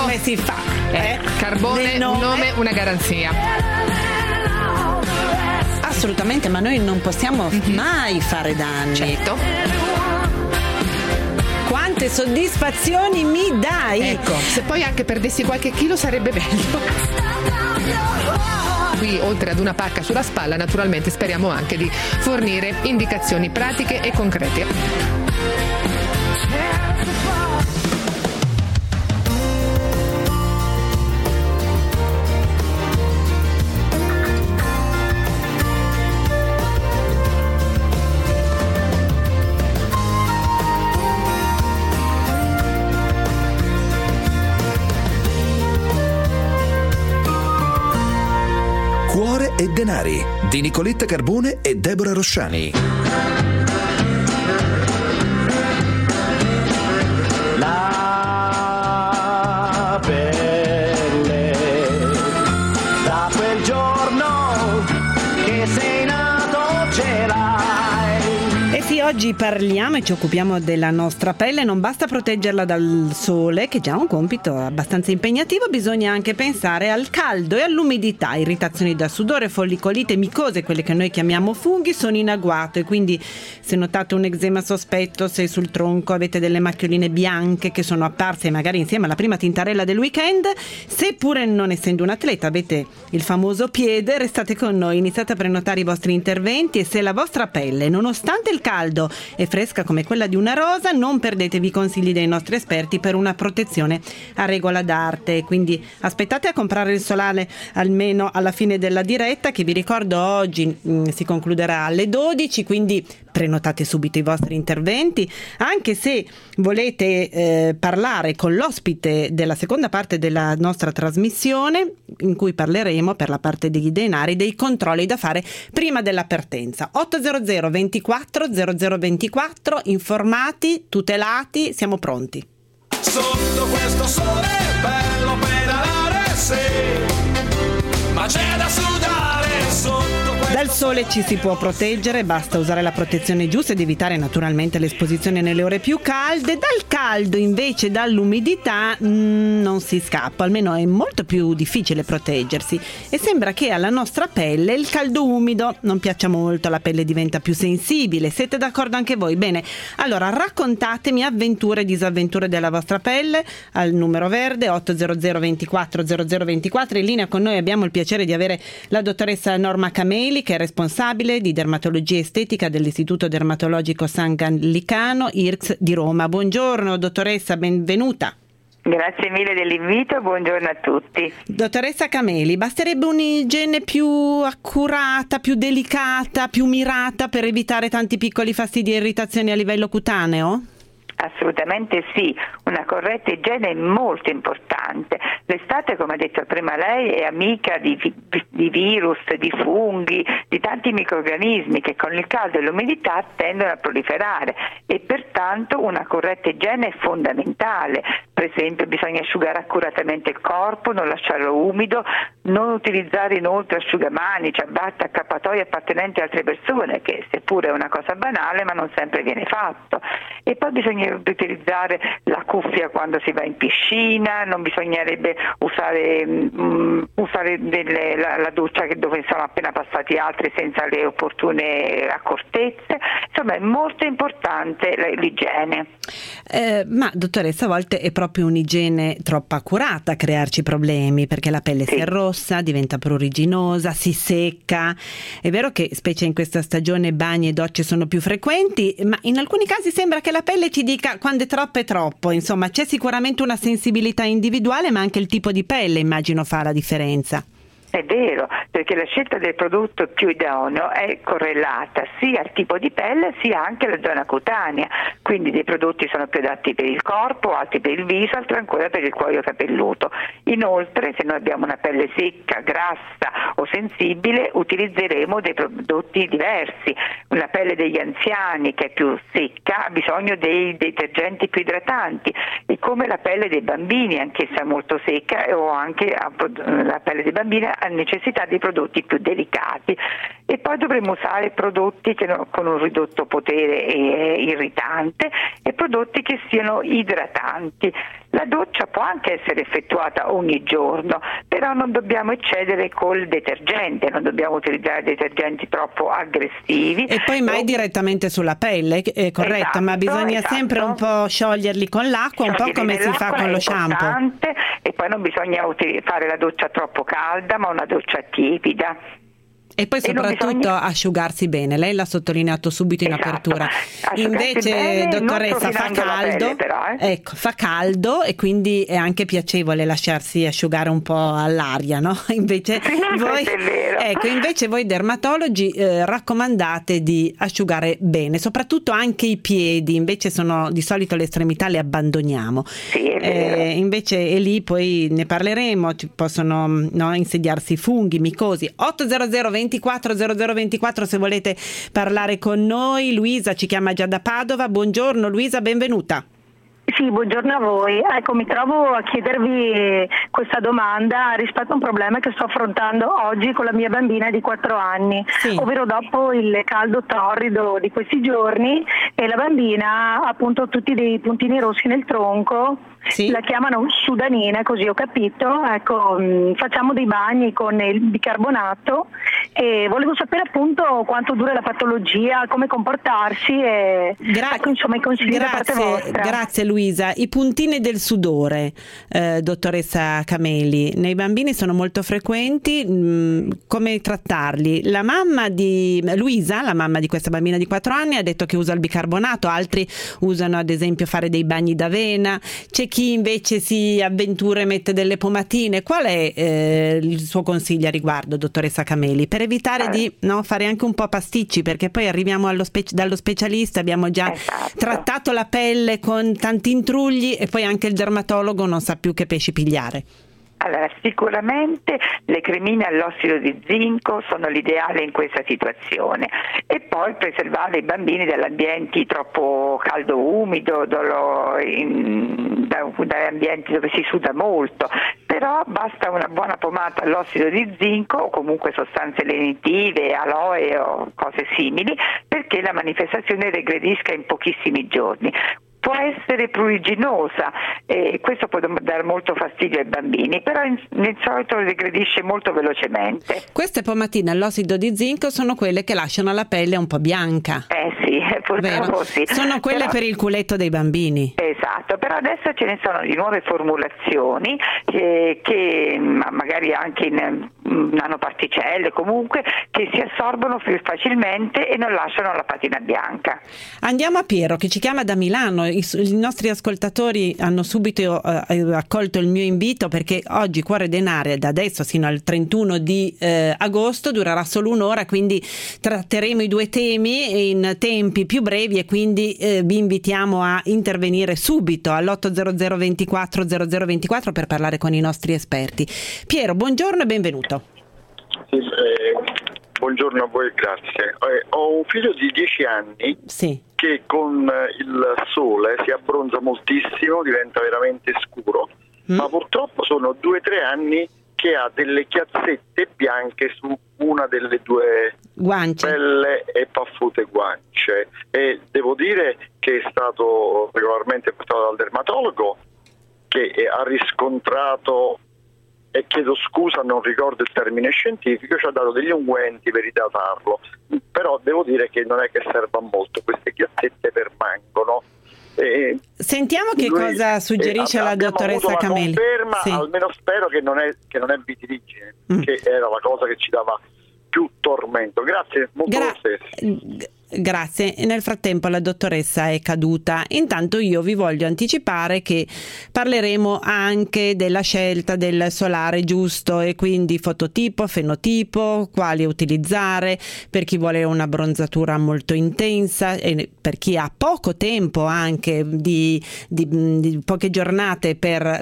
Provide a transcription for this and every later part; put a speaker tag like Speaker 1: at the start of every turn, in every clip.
Speaker 1: come si fa?
Speaker 2: Carbone, un nome, una garanzia.
Speaker 1: Assolutamente, ma noi non possiamo mai fare danni.
Speaker 2: Certo.
Speaker 1: Quante soddisfazioni mi dai!
Speaker 2: Ecco, se poi anche perdessi qualche chilo sarebbe bello. Qui, oltre ad una pacca sulla spalla, naturalmente speriamo anche di fornire indicazioni pratiche e concrete.
Speaker 3: Cuore e denari di Nicoletta Carbone e Deborah Rosciani.
Speaker 4: La pelle da quel giorno che sei nato ce l'hai.
Speaker 1: E sì, oggi parliamo e ci occupiamo della nostra pelle. Non basta proteggerla dal sole, che è già un compito abbastanza impegnativo, bisogna anche pensare al caldo e all'umidità. Irritazioni da sudore, follicolite, micose, quelle che noi chiamiamo funghi, sono in agguato, e quindi se notate un eczema sospetto, se sul tronco avete delle macchioline bianche che sono apparse magari insieme alla prima tintarella del weekend, seppure non essendo un atleta avete il famoso piede, restate con noi, iniziate a prenotare i vostri interventi, e se la vostra pelle, nonostante il caldo, è fresca come quella di una rosa, non perdetevi i consigli dei nostri esperti per una protezione a regola d'arte. Quindi aspettate a comprare il solare almeno alla fine della diretta, che vi ricordo oggi si concluderà alle 12, quindi prenotate subito i vostri interventi, anche se volete parlare con l'ospite della seconda parte della nostra trasmissione, in cui parleremo, per la parte dei denari, dei controlli da fare prima della partenza. 800 24 0024, informati, tutelati, siamo pronti.
Speaker 5: Sotto questo sole bello pedalare, sì, ma c'è da sudare sotto.
Speaker 1: Dal sole ci si può proteggere, basta usare la protezione giusta ed evitare naturalmente l'esposizione nelle ore più calde. Dal caldo invece, dall'umidità non si scappa, almeno è molto più difficile proteggersi, e sembra che alla nostra pelle il caldo umido non piaccia molto, la pelle diventa più sensibile. Siete d'accordo anche voi? Bene, allora raccontatemi avventure e disavventure della vostra pelle al numero verde 800 24 0024. In linea con noi abbiamo il piacere di avere la dottoressa Norma Cameli, che è responsabile di dermatologia estetica dell'Istituto Dermatologico San Gallicano IRCS di Roma. Buongiorno dottoressa, benvenuta.
Speaker 6: Grazie mille dell'invito, buongiorno a tutti.
Speaker 1: Dottoressa Cameli, basterebbe un'igiene più accurata, più delicata, più mirata per evitare tanti piccoli fastidi e irritazioni a livello cutaneo?
Speaker 6: Assolutamente sì, una corretta igiene è molto importante. L'estate, come ha detto prima lei, è amica di virus, di funghi, di tanti microrganismi che con il caldo e l'umidità tendono a proliferare, e pertanto una corretta igiene è fondamentale. Per esempio bisogna asciugare accuratamente il corpo, non lasciarlo umido, non utilizzare inoltre asciugamani, ciabatte, accappatoi appartenenti a altre persone, che seppure è una cosa banale ma non sempre viene fatto. E poi bisogna utilizzare la cuffia quando si va in piscina, non bisognerebbe usare la doccia dove sono appena passati altri senza le opportune accortezze. Insomma, è molto importante l'igiene.
Speaker 1: Ma dottoressa, a volte è proprio un'igiene troppo accurata a crearci problemi, perché la pelle si arrossa, diventa pruriginosa, si secca. È vero che specie in questa stagione bagni e docce sono più frequenti, ma in alcuni casi sembra che la pelle ci dica quando è troppo è troppo. Insomma, c'è sicuramente una sensibilità individuale, ma anche il tipo di pelle immagino fa la differenza.
Speaker 6: È vero, perché la scelta del prodotto più idoneo è correlata sia al tipo di pelle sia anche alla zona cutanea, quindi dei prodotti sono più adatti per il corpo, altri per il viso, altri ancora per il cuoio capelluto. Inoltre, se noi abbiamo una pelle secca, grassa o sensibile, utilizzeremo dei prodotti diversi. La pelle degli anziani, che è più secca, ha bisogno dei detergenti più idratanti, e come la pelle dei bambini, anch'essa molto secca, o anche la pelle dei bambini ha necessità di prodotti più delicati. E poi dovremo usare prodotti con un ridotto potere irritante, e prodotti che siano idratanti. La doccia può anche essere effettuata ogni giorno, però non dobbiamo eccedere col detergente, non dobbiamo utilizzare detergenti troppo aggressivi.
Speaker 1: E poi mai direttamente sulla pelle, è corretto,
Speaker 6: Esatto,
Speaker 1: ma bisogna
Speaker 6: esatto.
Speaker 1: sempre un po' scioglierli con l'acqua, un po' come si fa con lo shampoo.
Speaker 6: E poi non bisogna fare la doccia troppo calda, ma una doccia tiepida.
Speaker 1: E poi soprattutto asciugarsi bene, lei l'ha sottolineato subito in apertura. Invece,
Speaker 6: bene,
Speaker 1: dottoressa, fa caldo,
Speaker 6: pelle, però,
Speaker 1: ecco, fa caldo e quindi è anche piacevole lasciarsi asciugare un po' all'aria, no? Invece voi,
Speaker 6: è vero.
Speaker 1: ecco, invece voi dermatologi raccomandate di asciugare bene, soprattutto anche i piedi, invece sono di solito le estremità le abbandoniamo.
Speaker 6: Sì, è vero.
Speaker 1: Invece e lì poi ne parleremo, ci possono insediarsi funghi, micosi. 800 24 0024 se volete parlare con noi. Luisa ci chiama già da Padova. Buongiorno Luisa, benvenuta.
Speaker 7: Sì, buongiorno a voi. Ecco, mi trovo a chiedervi questa domanda rispetto a un problema che sto affrontando oggi con la mia bambina di 4 anni,
Speaker 1: Sì.
Speaker 7: ovvero dopo il caldo torrido di questi giorni, e la bambina ha appunto tutti dei puntini rossi nel tronco.
Speaker 1: Sì.
Speaker 7: La chiamano sudanina, così ho capito. Ecco, facciamo dei bagni con il bicarbonato e volevo sapere appunto quanto dura la patologia, come comportarsi e ecco, insomma, i consigli da parte vostra.
Speaker 1: Grazie Luisa. I puntini del sudore, dottoressa Cameli, nei bambini sono molto frequenti, come trattarli? La mamma di Luisa, la mamma di questa bambina di 4 anni, ha detto che usa il bicarbonato, altri usano ad esempio fare dei bagni d'avena, c'è chi invece si avventura e mette delle pomatine. Qual è il suo consiglio a riguardo, dottoressa Cameli, per evitare di fare anche un po' pasticci, perché poi arriviamo dallo specialista, abbiamo già trattato la pelle con tanti intrugli e poi anche il dermatologo non sa più che pesci pigliare.
Speaker 6: Allora, sicuramente le cremine all'ossido di zinco sono l'ideale in questa situazione, e poi preservare i bambini dagli ambienti troppo caldo-umido, dagli ambienti dove si suda molto, però basta una buona pomata all'ossido di zinco o comunque sostanze lenitive, aloe o cose simili, perché la manifestazione regredisca in pochissimi giorni. Può essere pruriginosa e questo può dare molto fastidio ai bambini, però nel solito regredisce molto velocemente.
Speaker 1: Queste pomatine all'ossido di zinco sono quelle che lasciano la pelle un po' bianca.
Speaker 6: Sì, purtroppo sì.
Speaker 1: Sono quelle per il culetto dei bambini.
Speaker 6: Esatto, però adesso ce ne sono di nuove formulazioni che magari anche in nanoparticelle, comunque, che si assorbono più facilmente e non lasciano la patina bianca.
Speaker 1: Andiamo a Piero che ci chiama da Milano. I nostri ascoltatori hanno subito accolto il mio invito, perché oggi Cuore Denare da adesso fino al 31 di agosto durerà solo un'ora, quindi tratteremo i due temi in tempi più brevi e quindi vi invitiamo a intervenire subito all'800 24 0024 per parlare con i nostri esperti. Piero, buongiorno e benvenuto.
Speaker 8: Sì, buongiorno a voi, grazie. Ho un figlio di 10 anni che con il sole si abbronza moltissimo, diventa veramente scuro, ma purtroppo sono 2 o 3 anni che ha delle chiazzette bianche su una delle due
Speaker 1: guance,
Speaker 8: belle e paffute guance, e devo dire che è stato regolarmente portato dal dermatologo, che ha riscontrato, e chiedo scusa, non ricordo il termine scientifico, ci ha dato degli unguenti per idratarlo, però devo dire che non è che serva molto, queste chiazzette permangono.
Speaker 1: Sentiamo che cosa suggerisce la dottoressa Cameli.
Speaker 8: Conferma, almeno spero che non è vitiligine, che era la cosa che ci dava più tormento. Grazie, molto lo stesso.
Speaker 1: Grazie. Nel frattempo la dottoressa è caduta. Intanto io vi voglio anticipare che parleremo anche della scelta del solare giusto, e quindi fototipo, fenotipo, quali utilizzare per chi vuole una bronzatura molto intensa e per chi ha poco tempo, anche di poche giornate per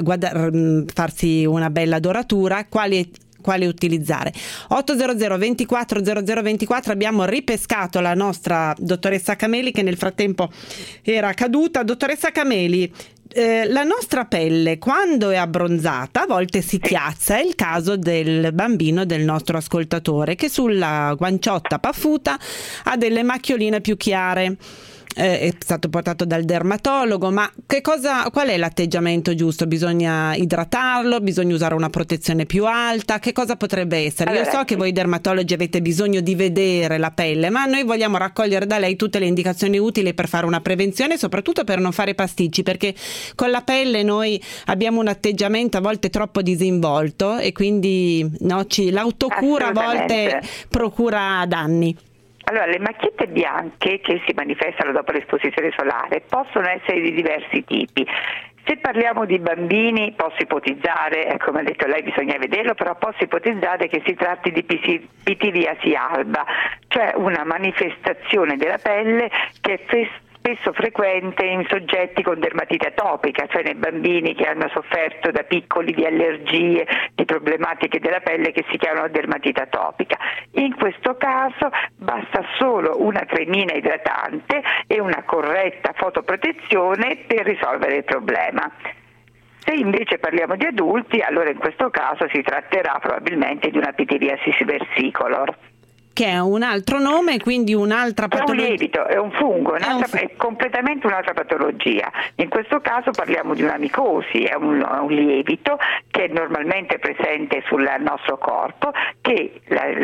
Speaker 1: farsi una bella doratura, quale utilizzare. 800 24 0024. Abbiamo ripescato la nostra dottoressa Cameli, che nel frattempo era caduta. Dottoressa Cameli, la nostra pelle quando è abbronzata a volte si chiazza. È il caso del bambino del nostro ascoltatore, che sulla guanciotta paffuta ha delle macchioline più chiare. è stato portato dal dermatologo, ma qual è l'atteggiamento giusto? Bisogna idratarlo? Bisogna usare una protezione più alta? Che cosa potrebbe essere? Io so che voi dermatologi avete bisogno di vedere la pelle, ma noi vogliamo raccogliere da lei tutte le indicazioni utili per fare una prevenzione e soprattutto per non fare pasticci, perché con la pelle noi abbiamo un atteggiamento a volte troppo disinvolto e quindi l'autocura a volte procura danni.
Speaker 6: Allora, le macchiette bianche che si manifestano dopo l'esposizione solare possono essere di diversi tipi. Se parliamo di bambini posso ipotizzare, come ha detto lei bisogna vederlo, però posso ipotizzare che si tratti di pitiriasi alba, cioè una manifestazione della pelle che è spesso frequente in soggetti con dermatite atopica, cioè nei bambini che hanno sofferto da piccoli di allergie, di problematiche della pelle che si chiamano dermatite atopica. In questo caso basta solo una cremina idratante e una corretta fotoprotezione per risolvere il problema. Se invece parliamo di adulti, allora in questo caso si tratterà probabilmente di una pitiriasi versicolor.
Speaker 1: Che è un altro nome, quindi un'altra patologia.
Speaker 6: È un lievito, è un fungo, è completamente un'altra patologia. In questo caso parliamo di una micosi, è un lievito che è normalmente presente sul nostro corpo, che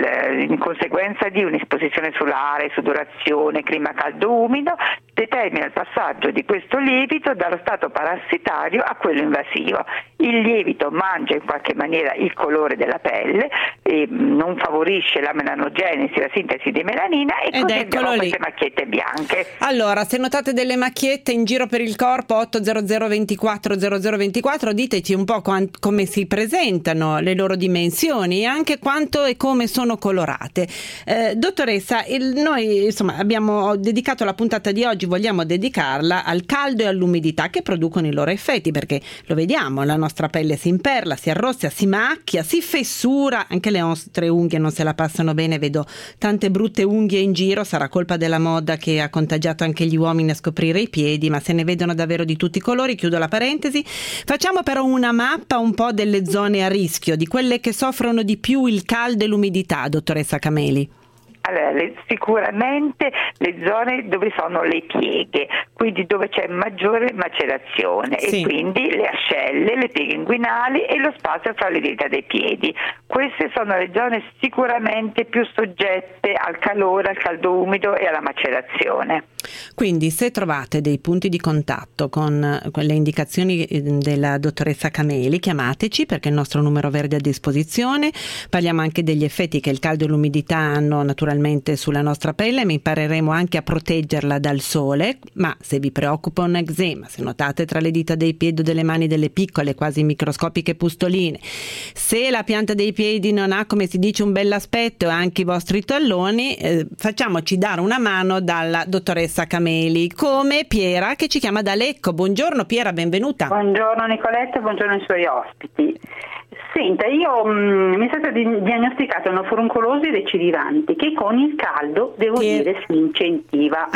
Speaker 6: in conseguenza di un'esposizione solare, sudorazione, clima caldo-umido, determina il passaggio di questo lievito dallo stato parassitario a quello invasivo. Il lievito mangia in qualche maniera il colore della pelle, e non favorisce la melanogenesi, la sintesi di melanina, e così abbiamo queste macchiette bianche.
Speaker 1: Allora, se notate delle macchiette in giro per il corpo, 800 24 0024, diteci un po' come si presentano, le loro dimensioni e anche quanto e come sono colorate. Dottoressa, noi insomma abbiamo dedicato la puntata di oggi, vogliamo dedicarla al caldo e all'umidità che producono i loro effetti, perché lo vediamo, la nostra pelle si imperla, si arrossa, si macchia, si fessura, anche le nostre unghie non se la passano bene, vedo tante brutte unghie in giro, sarà colpa della moda che ha contagiato anche gli uomini a scoprire i piedi, ma se ne vedono davvero di tutti i colori. Chiudo la parentesi. Facciamo però una mappa un po' delle zone a rischio, di quelle che soffrono di più il caldo e l'umidità, dottoressa Cameli.
Speaker 6: Allora, sicuramente le zone dove sono le pieghe, quindi dove c'è maggiore macerazione,
Speaker 1: sì,
Speaker 6: e quindi le ascelle, le pieghe inguinali e lo spazio fra le dita dei piedi. Queste sono le zone sicuramente più soggette al calore, al caldo umido e alla macerazione.
Speaker 1: Quindi se trovate dei punti di contatto con le indicazioni della dottoressa Cameli, chiamateci, perché il nostro numero verde è a disposizione. Parliamo anche degli effetti che il caldo e l'umidità hanno naturalmente sulla nostra pelle, ma impareremo anche a proteggerla dal sole. Ma se vi preoccupa un eczema, se notate tra le dita dei piedi o delle mani delle piccole, quasi microscopiche pustoline, se la pianta dei piedi non ha, come si dice, un bell'aspetto e anche i vostri talloni, facciamoci dare una mano dalla dottoressa Cameli, come Piera che ci chiama da Lecco. Buongiorno Piera, benvenuta.
Speaker 9: Buongiorno Nicoletta, buongiorno ai suoi ospiti. Senta, mi è stato diagnosticato una furuncolosi recidivanti che con il caldo, devo dire, si incentiva.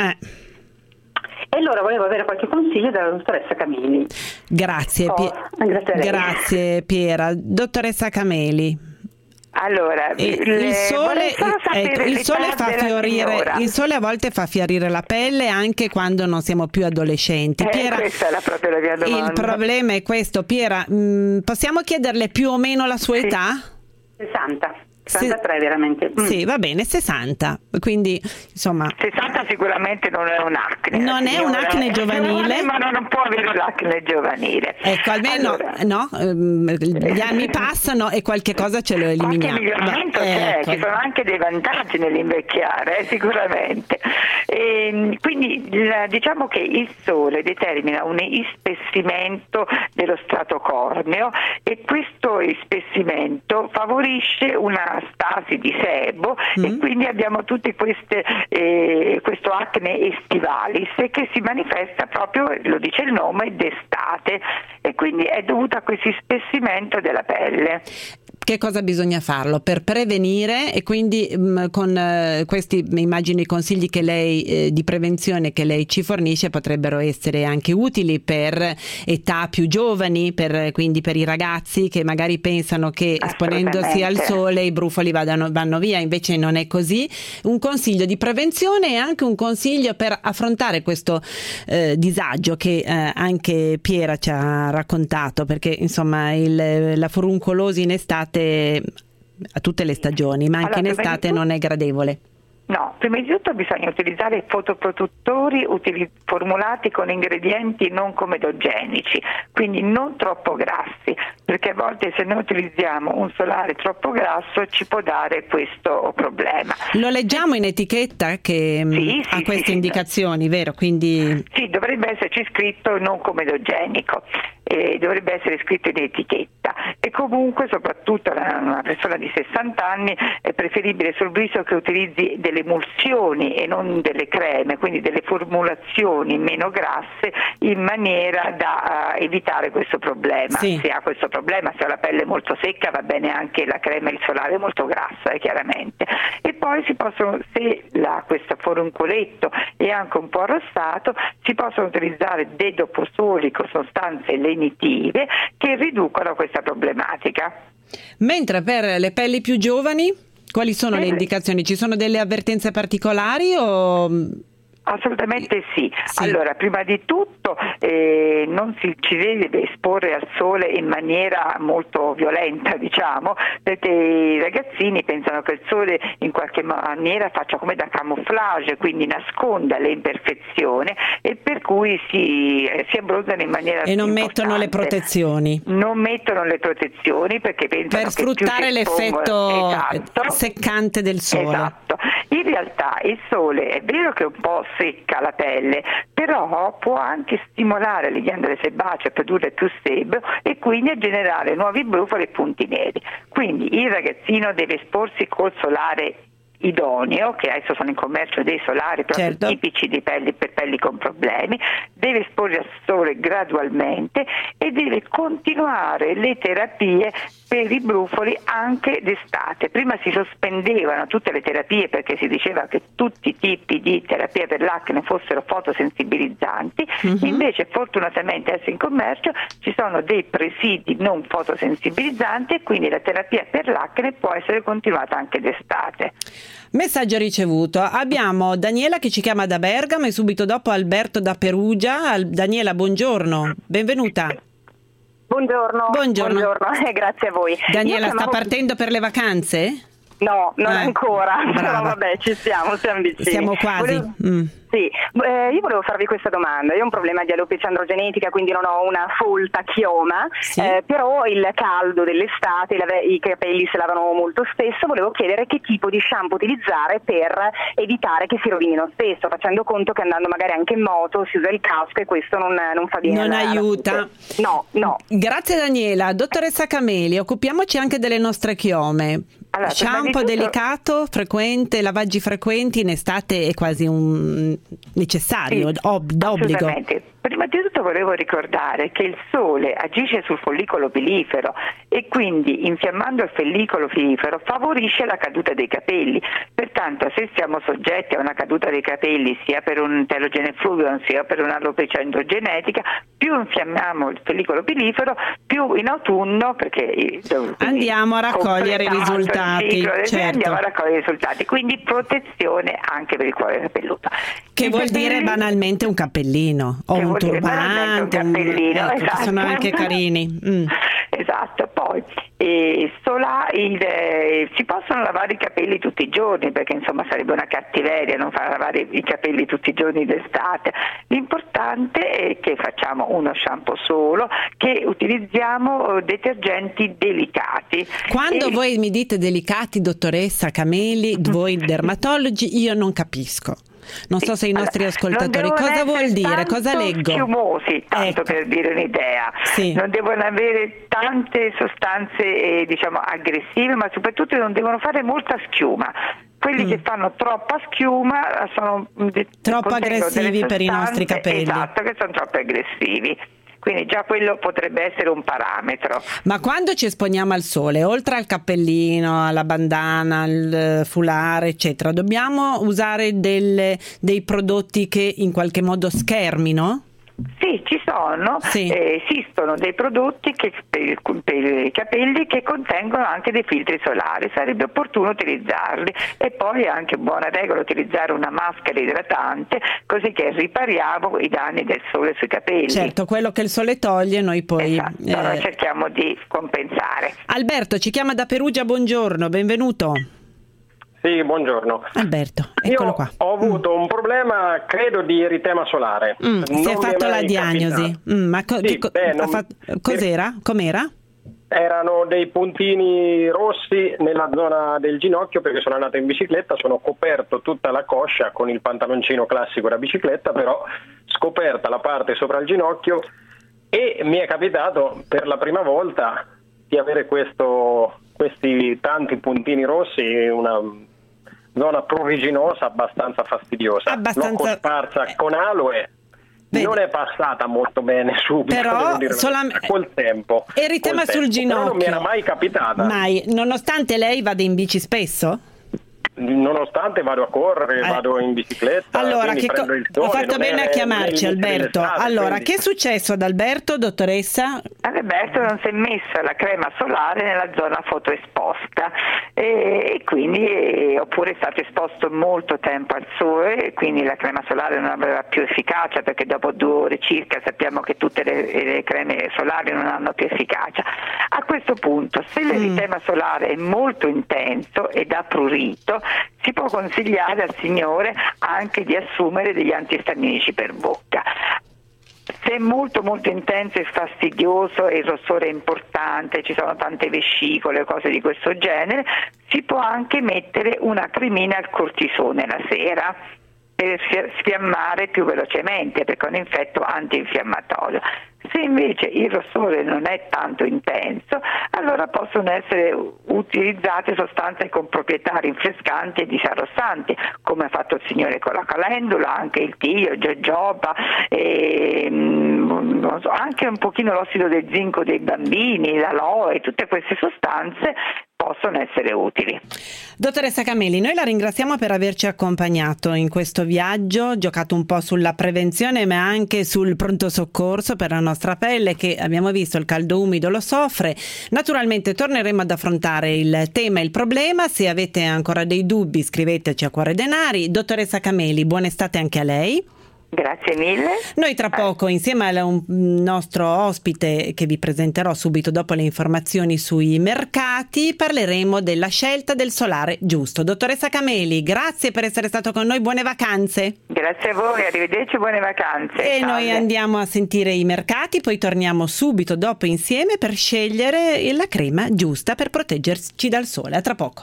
Speaker 9: E allora volevo avere qualche consiglio dalla dottoressa Cameli.
Speaker 1: Grazie, grazie Piera. Dottoressa Cameli.
Speaker 6: Allora,
Speaker 1: il sole fa fiorire, il sole a volte fa fiorire la pelle anche quando non siamo più adolescenti. Piera,
Speaker 6: questa è proprio la mia domanda.
Speaker 1: Il problema è questo, Piera. Possiamo chiederle più o meno la sua età?
Speaker 9: 63 veramente.
Speaker 1: Sì, va bene, 60. Quindi, insomma,
Speaker 6: 60 sicuramente non è un'acne.
Speaker 1: Non è un'acne giovanile,
Speaker 6: ma non può avere l'acne giovanile.
Speaker 1: Ecco, almeno gli anni passano e qualche cosa ce lo eliminiamo.
Speaker 6: Qualche miglioramento c'è, ci sono anche dei vantaggi nell'invecchiare, sicuramente. Quindi diciamo che il sole determina un ispessimento dello strato corneo e questo ispessimento favorisce una stasi di sebo e quindi abbiamo tutte queste questo acne estivalis che si manifesta proprio, lo dice il nome, d'estate, e quindi è dovuto a questo ispessimento della pelle.
Speaker 1: che cosa bisogna farlo per prevenire, e quindi con questi, immagino, i consigli che lei di prevenzione che lei ci fornisce potrebbero essere anche utili per età più giovani, quindi per i ragazzi che magari pensano che esponendosi al sole i brufoli vanno via, invece non è così. Un consiglio di prevenzione e anche un consiglio per affrontare questo disagio che anche Piera ci ha raccontato, perché insomma la foruncolosi in estate, a tutte le stagioni, ma anche in estate non è gradevole.
Speaker 6: No, prima di tutto bisogna utilizzare fotoprotettori formulati con ingredienti non comedogenici, quindi non troppo grassi, perché a volte se noi utilizziamo un solare troppo grasso ci può dare questo problema.
Speaker 1: Lo leggiamo in etichetta che ha queste indicazioni, vero? Quindi
Speaker 6: sì, dovrebbe esserci scritto non comedogenico. Dovrebbe essere scritto in etichetta, e comunque soprattutto una persona di 60 anni è preferibile sul viso che utilizzi delle emulsioni e non delle creme, quindi delle formulazioni meno grasse, in maniera da evitare questo problema. Se ha questo problema, se ha la pelle molto secca, va bene anche la crema e il solare molto grassa, chiaramente. E poi si possono, se questo foruncoletto è anche un po' arrossato, si possono utilizzare dedoposolico, sostanze lenitive che riducono questa problematica.
Speaker 1: Mentre per le pelli più giovani, quali sono le indicazioni? Ci sono delle avvertenze particolari o...
Speaker 6: Assolutamente sì. Allora, prima di tutto non ci deve esporre al sole in maniera molto violenta, diciamo, perché i ragazzini pensano che il sole in qualche maniera faccia come da camouflage, quindi nasconda le imperfezioni, e per cui si abbronzano in maniera
Speaker 1: e non
Speaker 6: importante.
Speaker 1: mettono le protezioni.
Speaker 6: Non mettono le protezioni perché pensano
Speaker 1: per sfruttare l'effetto seccante del sole.
Speaker 6: Esatto. In realtà il sole è vero che un po' secca la pelle, però può anche stimolare le ghiandole sebacee a produrre più sebo e quindi a generare nuovi brufoli e punti neri. Quindi il ragazzino deve esporsi col solare idoneo, che adesso sono in commercio dei solari proprio tipici di pelli, per pelli con problemi, deve esporre al sole gradualmente e deve continuare le terapie per i brufoli anche d'estate. Prima si sospendevano tutte le terapie perché si diceva che tutti i tipi di terapia per l'acne fossero fotosensibilizzanti, invece fortunatamente adesso in commercio ci sono dei presidi non fotosensibilizzanti e quindi la terapia per l'acne può essere continuata anche d'estate.
Speaker 1: Messaggio ricevuto. Abbiamo Daniela che ci chiama da Bergamo e subito dopo Alberto da Perugia. Daniela, buongiorno, benvenuta.
Speaker 10: Buongiorno. Grazie a voi.
Speaker 1: Daniela, sta partendo per le vacanze?
Speaker 10: No, non ancora, però vabbè, siamo vicini.
Speaker 1: Siamo quasi.
Speaker 10: Io volevo farvi questa domanda. Io ho un problema di alopecia androgenetica, quindi non ho una folta chioma, però il caldo dell'estate, i capelli si lavano molto spesso. Volevo chiedere che tipo di shampoo utilizzare per evitare che si rovinino spesso, facendo conto che andando magari anche in moto si usa il casco e questo non fa bene.
Speaker 1: Non aiuta.
Speaker 10: No.
Speaker 1: Grazie Daniela. Dottoressa Cameli, occupiamoci anche delle nostre chiome. Allora, shampoo delicato, frequente, lavaggi frequenti in estate è quasi un necessario, d'obbligo.
Speaker 6: Prima di tutto volevo ricordare che il sole agisce sul follicolo pilifero e quindi infiammando il follicolo pilifero favorisce la caduta dei capelli. Pertanto se siamo soggetti a una caduta dei capelli sia per un telogene fluvium sia per un'alopecia androgenetica, più infiammiamo il follicolo pilifero, più in autunno, perché
Speaker 1: andiamo a raccogliere i risultati.
Speaker 6: Andiamo a raccogliere i risultati, quindi protezione anche per il cuore capelluto.
Speaker 1: Che vuol dire banalmente un cappellino o un turbante,
Speaker 6: un cappellino,
Speaker 1: esatto. Sono anche carini.
Speaker 6: Esatto, poi si possono lavare i capelli tutti i giorni, perché insomma sarebbe una cattiveria non far lavare i capelli tutti i giorni d'estate. L'importante è che facciamo uno shampoo solo, che utilizziamo detergenti delicati.
Speaker 1: Quando voi mi dite delicati, dottoressa Cameli, voi dermatologi, io non capisco. Non so se i nostri ascoltatori cosa vuol dire, cosa leggo?
Speaker 6: Schiumosi, tanto per dire un'idea. Non devono avere tante sostanze aggressive, ma soprattutto non devono fare molta schiuma. Quelli che fanno troppa schiuma sono
Speaker 1: troppo aggressivi per i nostri capelli.
Speaker 6: Esatto, che sono troppo aggressivi. quindi già quello potrebbe essere un parametro.
Speaker 1: Ma quando ci esponiamo al sole, oltre al cappellino, alla bandana, al foulard eccetera, dobbiamo usare dei prodotti che in qualche modo schermino?
Speaker 6: Sì, ci sono, esistono dei prodotti per i capelli che contengono anche dei filtri solari, sarebbe opportuno utilizzarli, e poi è anche buona regola utilizzare una maschera idratante, così che ripariamo i danni del sole sui capelli.
Speaker 1: Certo, quello che il sole toglie noi poi...
Speaker 6: Esatto, noi cerchiamo di compensare.
Speaker 1: Alberto ci chiama da Perugia, buongiorno, benvenuto.
Speaker 11: Sì, buongiorno.
Speaker 1: Alberto, eccolo qua.
Speaker 11: Ho avuto un problema, credo, di eritema solare.
Speaker 1: Si è fatto la diagnosi. Ma cos'era? Com'era?
Speaker 11: Erano dei puntini rossi nella zona del ginocchio, perché sono andato in bicicletta, sono coperto tutta la coscia con il pantaloncino classico da bicicletta, però scoperta la parte sopra il ginocchio, e mi è capitato per la prima volta di avere questi tanti puntini rossi, una zona pruriginosa abbastanza fastidiosa. L'ho cosparsa con aloe. Non è passata molto bene subito,
Speaker 1: però
Speaker 11: col tempo.
Speaker 1: Eritema sul ginocchio.
Speaker 11: Però non mi era mai capitata.
Speaker 1: Mai, nonostante lei vada in bici spesso?
Speaker 11: Nonostante vado a correre, vado in bicicletta,
Speaker 1: allora,
Speaker 11: prendo il sole,
Speaker 1: ho fatto bene a chiamarci Alberto. Allora,
Speaker 11: quindi...
Speaker 1: che è successo ad Alberto, dottoressa?
Speaker 6: Alberto non si è messa la crema solare nella zona fotoesposta e quindi, oppure è stato esposto molto tempo al sole, e quindi la crema solare non aveva più efficacia, perché dopo 2 ore circa sappiamo che tutte le creme solari non hanno più efficacia. A questo punto, se l'eritema solare è molto intenso ed ha prurito, si può consigliare al signore anche di assumere degli antistaminici per bocca. Se è molto molto intenso e fastidioso e il rossore è importante, ci sono tante vescicole o cose di questo genere, si può anche mettere una cremina al cortisone la sera per sfiammare più velocemente, perché è un effetto antinfiammatorio. Se invece il rossore non è tanto intenso, allora possono essere utilizzate sostanze con proprietà rinfrescanti e disarrossanti, come ha fatto il signore con la calendula, anche il tio, jojoba, non so, anche un pochino l'ossido del zinco dei bambini, l'aloe, tutte queste sostanze possono essere utili.
Speaker 1: Dottoressa Cameli, noi la ringraziamo per averci accompagnato in questo viaggio, giocato un po' sulla prevenzione ma anche sul pronto soccorso per la nostra pelle, che abbiamo visto il caldo umido lo soffre. Naturalmente torneremo ad affrontare il tema e il problema. Se avete ancora dei dubbi scriveteci a Cuore Denari. Dottoressa Cameli, buona estate anche a lei.
Speaker 6: Grazie mille.
Speaker 1: Noi tra poco, insieme a un nostro ospite che vi presenterò subito dopo le informazioni sui mercati, parleremo della scelta del solare giusto. Dottoressa Cameli, grazie per essere stato con noi, buone vacanze.
Speaker 6: Grazie a voi, arrivederci, buone vacanze.
Speaker 1: E noi andiamo a sentire i mercati, poi torniamo subito dopo insieme per scegliere la crema giusta per proteggerci dal sole. A tra poco.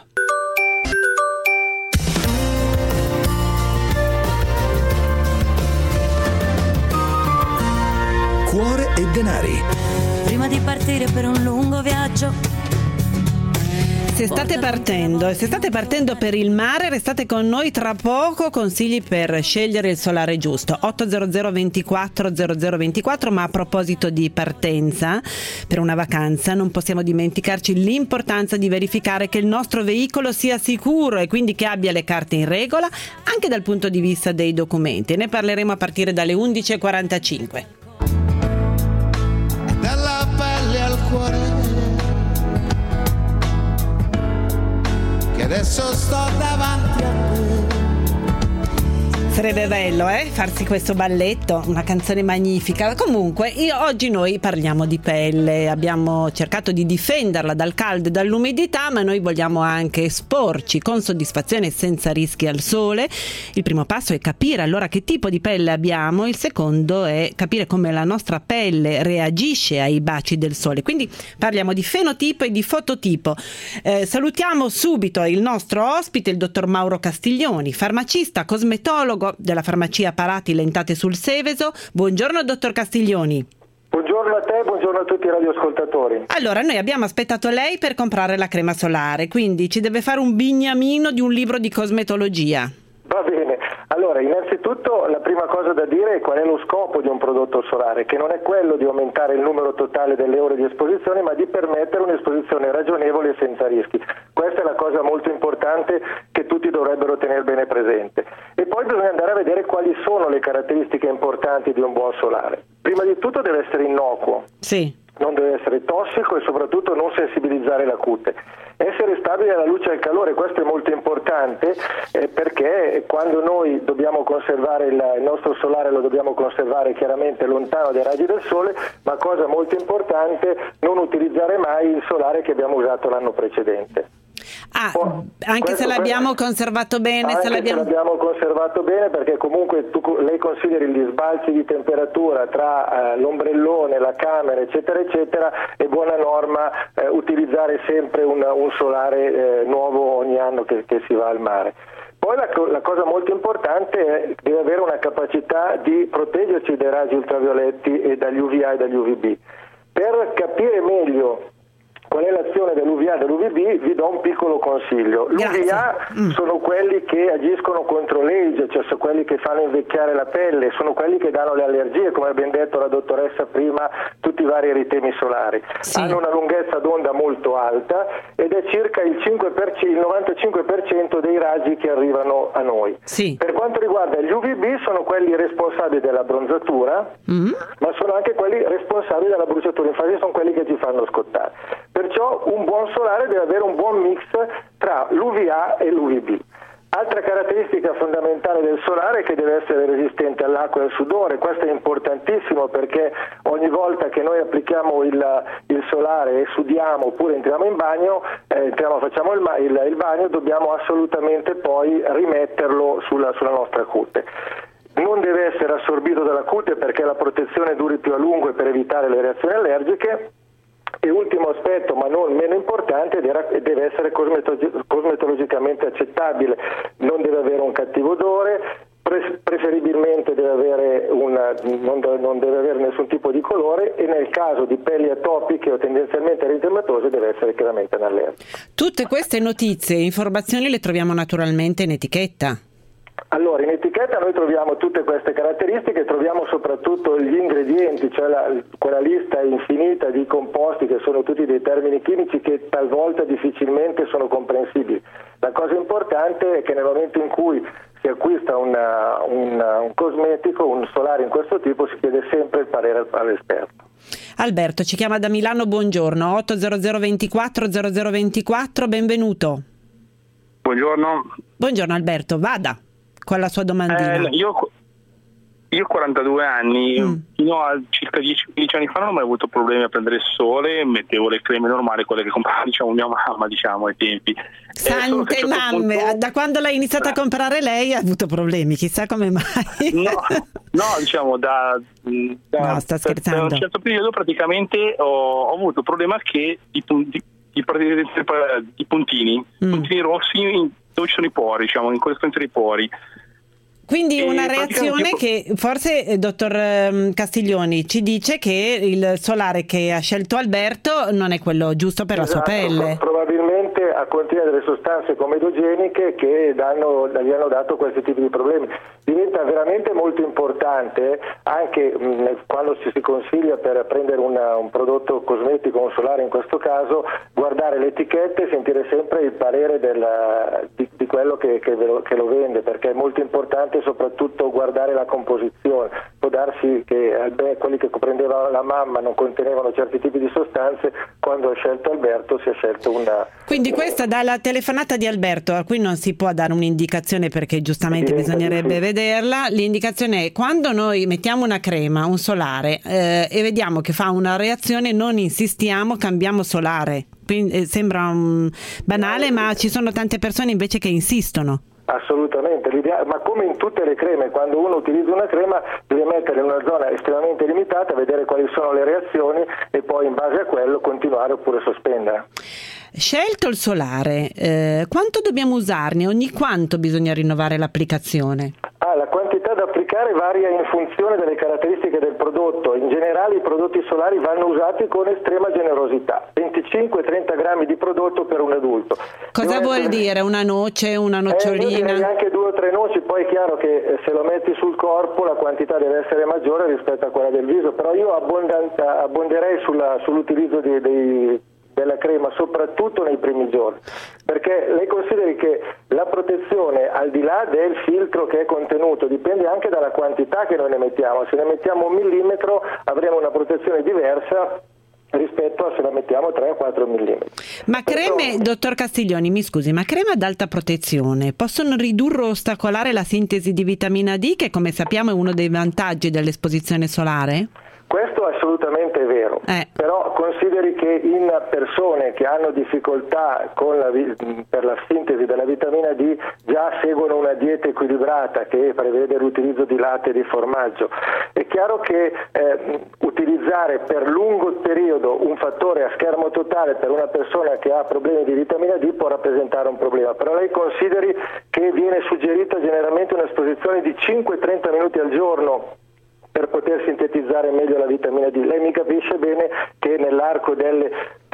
Speaker 3: Cuore e Denari.
Speaker 12: Prima di partire per un lungo viaggio.
Speaker 1: Se state partendo per il mare, restate con noi, tra poco consigli per scegliere il solare giusto. 800 24 0024. Ma a proposito di partenza per una vacanza, non possiamo dimenticarci l'importanza di verificare che il nostro veicolo sia sicuro e quindi che abbia le carte in regola anche dal punto di vista dei documenti. Ne parleremo a partire dalle 11:45.
Speaker 13: Dalla pelle al cuore, che adesso sto davanti a te.
Speaker 1: Sarebbe bello, farsi questo balletto, una canzone magnifica. Comunque, oggi noi parliamo di pelle, abbiamo cercato di difenderla dal caldo e dall'umidità, ma noi vogliamo anche esporci con soddisfazione e senza rischi al sole. Il primo passo è capire allora che tipo di pelle abbiamo, il secondo è capire come la nostra pelle reagisce ai baci del sole. Quindi parliamo di fenotipo e di fototipo. Salutiamo subito il nostro ospite, il dottor Mauro Castiglioni, farmacista, cosmetologo della farmacia Parati Lentate sul Seveso. Buongiorno dottor Castiglioni.
Speaker 14: Buongiorno a te, buongiorno a tutti i radioascoltatori.
Speaker 1: Allora, noi abbiamo aspettato lei per comprare la crema solare, quindi ci deve fare un bignamino di un libro di cosmetologia.
Speaker 14: Va bene, Allora, innanzitutto la prima cosa da dire è qual è lo scopo di un prodotto solare, che non è quello di aumentare il numero totale delle ore di esposizione, ma di permettere un'esposizione ragionevole e senza rischi. Questa è la cosa molto importante che tutti dovrebbero tenere bene presente. E poi bisogna andare a vedere quali sono le caratteristiche importanti di un buon solare. Prima di tutto deve essere innocuo.
Speaker 1: Sì.
Speaker 14: Non deve essere tossico e soprattutto non sensibilizzare la cute. Essere stabile alla luce e al calore, questo è molto importante perché quando noi dobbiamo conservare il nostro solare lo dobbiamo conservare chiaramente lontano dai raggi del sole, ma cosa molto importante, non utilizzare mai il solare che abbiamo usato l'anno precedente.
Speaker 1: Anche se l'abbiamo conservato bene,
Speaker 14: se l'abbiamo conservato bene, perché comunque lei consideri gli sbalzi di temperatura tra l'ombrellone, la camera eccetera eccetera, è buona norma utilizzare sempre un solare nuovo ogni anno che si va al mare. Poi la cosa molto importante è che deve avere una capacità di proteggerci dai raggi ultravioletti e dagli UVA e dagli UVB. Per capire meglio qual è l'azione dell'UVA e dell'UVB vi do un piccolo consiglio. L'UVA sono quelli che agiscono contro l'age, cioè sono quelli che fanno invecchiare la pelle, sono quelli che danno le allergie, come ha ben detto la dottoressa prima, tutti i vari eritemi solari. Sì. Hanno una lunghezza d'onda molto alta ed è circa il 95% dei raggi che arrivano a noi.
Speaker 1: Sì.
Speaker 14: Per quanto riguarda gli UVB sono quelli responsabili della bronzatura, ma sono anche quelli responsabili della bruciatura, infatti sono quelli che ci fanno scottare. Perciò un buon solare deve avere un buon mix tra l'UVA e l'UVB. Altra caratteristica fondamentale del solare è che deve essere resistente all'acqua e al sudore. Questo è importantissimo perché ogni volta che noi applichiamo il solare e sudiamo oppure entriamo in bagno, facciamo il bagno, dobbiamo assolutamente poi rimetterlo sulla nostra cute. Non deve essere assorbito dalla cute perché la protezione duri più a lungo e per evitare le reazioni allergiche. E ultimo aspetto, ma non meno importante, deve essere cosmetologicamente accettabile, non deve avere un cattivo odore, preferibilmente non deve avere nessun tipo di colore e nel caso di pelli atopiche o tendenzialmente eritematose deve essere chiaramente anallergico.
Speaker 1: Tutte queste notizie e informazioni le troviamo naturalmente in etichetta.
Speaker 14: Allora, in etichetta noi troviamo tutte queste caratteristiche, troviamo soprattutto gli ingredienti, cioè quella lista infinita di composti che sono tutti dei termini chimici che talvolta difficilmente sono comprensibili. La cosa importante è che nel momento in cui si acquista un cosmetico, un solare in questo tipo, si chiede sempre il parere all'esperto.
Speaker 1: Alberto ci chiama da Milano, buongiorno, 800 24 0024, benvenuto.
Speaker 15: Buongiorno.
Speaker 1: Buongiorno Alberto, vada con la sua domandina.
Speaker 15: Io ho 42 anni, fino a circa 10-15 anni fa non ho mai avuto problemi a prendere il sole, mettevo le creme normali, quelle che comprava mia mamma ai tempi.
Speaker 1: Sante mamme, punto... da quando l'hai iniziato a comprare lei ha avuto problemi, chissà come mai.
Speaker 15: No,
Speaker 1: no, sta scherzando.
Speaker 15: Da un certo periodo praticamente ho avuto problema che i puntini rossi dove ci sono i pori, in corrispondenza dei pori.
Speaker 1: Quindi una reazione che forse, dottor Castiglioni, ci dice che il solare che ha scelto Alberto non è quello giusto per la sua pelle.
Speaker 14: Probabilmente contiene delle sostanze comedogeniche che gli hanno dato questi tipi di problemi. Diventa veramente molto importante anche quando ci si consiglia per prendere un prodotto cosmetico, un solare in questo caso, guardare le etichette e sentire sempre il parere di quello che lo vende, perché è molto importante soprattutto guardare la composizione. Può darsi che quelli che prendeva la mamma non contenevano certi tipi di sostanze, quando ha scelto Alberto si è scelto una...
Speaker 1: Quindi questa dalla telefonata di Alberto, a cui non si può dare un'indicazione perché giustamente bisognerebbe vederla, l'indicazione è: quando noi mettiamo una crema, un solare e vediamo che fa una reazione, non insistiamo, cambiamo solare. Quindi, sembra banale, ma ci sono tante persone invece che insistono.
Speaker 14: Assolutamente, ma come in tutte le creme, quando uno utilizza una crema deve mettere in una zona estremamente limitata, vedere quali sono le reazioni e poi in base a quello continuare oppure sospendere.
Speaker 1: Scelto il solare, quanto dobbiamo usarne? Ogni quanto bisogna rinnovare l'applicazione?
Speaker 14: La quantità da applicare applicare varia in funzione delle caratteristiche del prodotto. In generale i prodotti solari vanno usati con estrema generosità, 25-30 grammi di prodotto per un adulto.
Speaker 1: Cosa vuol dire? Una noce, una nocciolina?
Speaker 14: Io direi anche 2 o 3 noci, poi è chiaro che se lo metti sul corpo la quantità deve essere maggiore rispetto a quella del viso, però io abbonderei sull'utilizzo della crema, soprattutto nei primi giorni, perché lei consideri che la protezione, al di là del filtro che è contenuto, dipende anche dalla quantità che noi ne mettiamo. Se ne mettiamo 1 millimetro avremo una protezione diversa rispetto a se la mettiamo 3 o 4 millimetri.
Speaker 1: Ma creme, dottor Castiglioni, mi scusi, ma creme ad alta protezione possono ridurre o ostacolare la sintesi di vitamina D, che come sappiamo è uno dei vantaggi dell'esposizione solare?
Speaker 14: Questo assolutamente è vero, però consideri che in persone che hanno difficoltà per la sintesi della vitamina D già seguono una dieta equilibrata che prevede l'utilizzo di latte e di formaggio. È chiaro che utilizzare per lungo periodo un fattore a schermo totale per una persona che ha problemi di vitamina D può rappresentare un problema, però lei consideri che viene suggerita generalmente un'esposizione di 5-30 minuti al giorno per poter sintetizzare meglio la vitamina D. Lei mi capisce bene che nell'arco delle